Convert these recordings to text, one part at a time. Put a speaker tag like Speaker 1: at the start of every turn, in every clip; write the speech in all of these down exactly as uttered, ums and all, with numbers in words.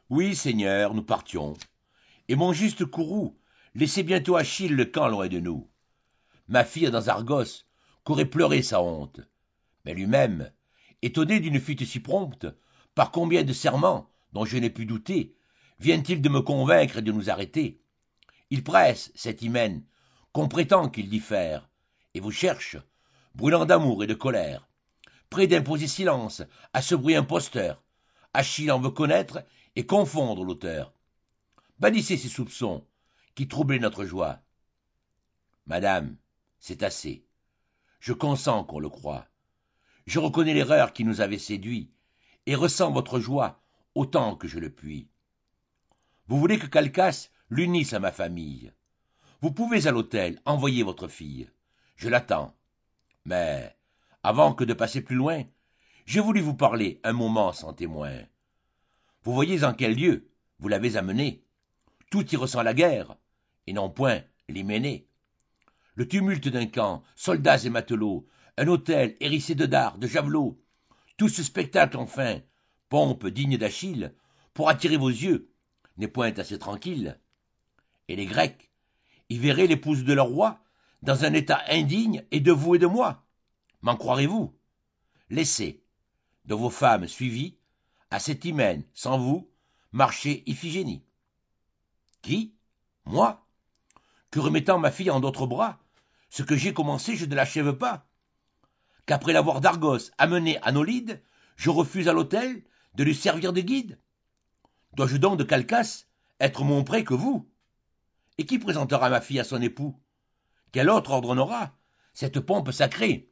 Speaker 1: Oui, Seigneur, nous partions. Et mon juste courroux, laissez bientôt Achille le camp loin de nous. Ma fille dans Argos, qu'aurait pleuré sa honte. Mais lui-même, étonné d'une fuite si prompte, par combien de serments, dont je n'ai pu douter, vient-il de me convaincre et de nous arrêter? Il presse, cet hymen, qu'on prétend qu'il diffère, et vous cherche, brûlant d'amour et de colère, près d'imposer silence à ce bruit imposteur. Achille en veut connaître et confondre l'auteur. Bannissez ces soupçons qui troublaient notre joie. Madame, c'est assez. Je consens qu'on le croie. Je reconnais l'erreur qui nous avait séduits et ressens votre joie autant que je le puis. Vous voulez que Calchas l'unisse à ma famille. Vous pouvez à l'hôtel envoyer votre fille. Je l'attends. Mais, avant que de passer plus loin, j'ai voulu vous parler un moment sans témoin. Vous voyez en quel lieu vous l'avez amenée. Tout y ressent la guerre, et non point l'hyménée. Le tumulte d'un camp, soldats et matelots, un hôtel hérissé de dards, de javelots, tout ce spectacle enfin, pompe digne d'Achille, pour attirer vos yeux, n'est point assez tranquille. Et les Grecs, y verraient l'épouse de leur roi, dans un état indigne et de vous et de moi. M'en croirez-vous? Laissez, de vos femmes suivies, à cet hymen, sans vous, marcher Iphigénie. Qui? Moi? Que remettant ma fille en d'autres bras, ce que j'ai commencé, je ne l'achève pas. Qu'après l'avoir d'Argos amenée à Nolide, je refuse à l'hôtel de lui servir de guide? Dois-je donc de Calchas être mon prêt que vous? Et qui présentera ma fille à son époux? Quel autre ordonnera cette pompe sacrée?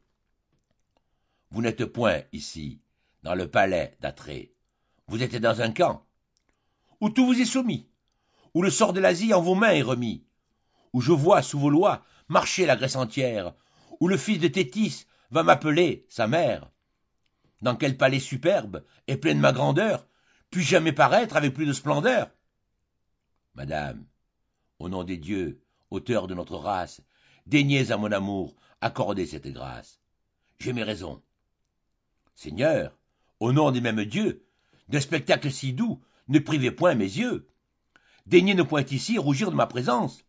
Speaker 1: Vous n'êtes point ici, dans le palais d'Atrée. Vous êtes dans un camp, où tout vous est soumis, où le sort de l'Asie en vos mains est remis, où je vois sous vos lois marcher la Grèce entière, où le fils de Thétis va m'appeler sa mère. Dans quel palais superbe et plein de ma grandeur puis-je jamais paraître avec plus de splendeur? Madame, au nom des dieux, auteurs de notre race, daignez à mon amour accorder cette grâce. J'ai mes raisons. Seigneur, au nom des mêmes dieux, d'un spectacle si doux, ne privez point mes yeux. Daignez ne point ici rougir de ma présence.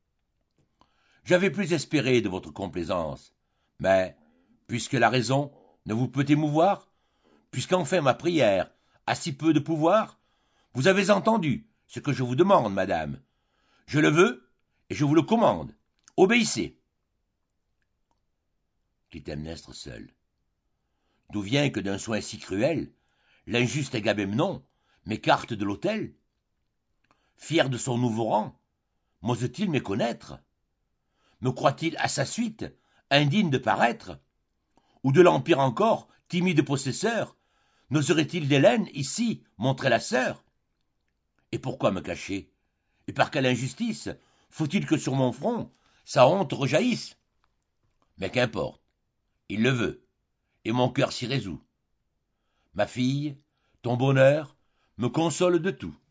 Speaker 1: J'avais plus espéré de votre complaisance, mais, puisque la raison ne vous peut émouvoir, puisqu'enfin ma prière a si peu de pouvoir, vous avez entendu ce que je vous demande, madame. Je le veux, et je vous le commande. Obéissez. Clytemnestre seul. D'où vient que d'un soin si cruel, l'injuste Agamemnon m'écarte de l'autel? Fier de son nouveau rang, m'ose-t-il méconnaître? Me croit-il à sa suite, indigne de paraître? Ou de l'empire encore, timide possesseur, n'oserait-il d'Hélène, ici, montrer la sœur? Et pourquoi me cacher? Et par quelle injustice faut-il que sur mon front sa honte rejaillisse? Mais qu'importe, il le veut, et mon cœur s'y résout. Ma fille, ton bonheur me console de tout.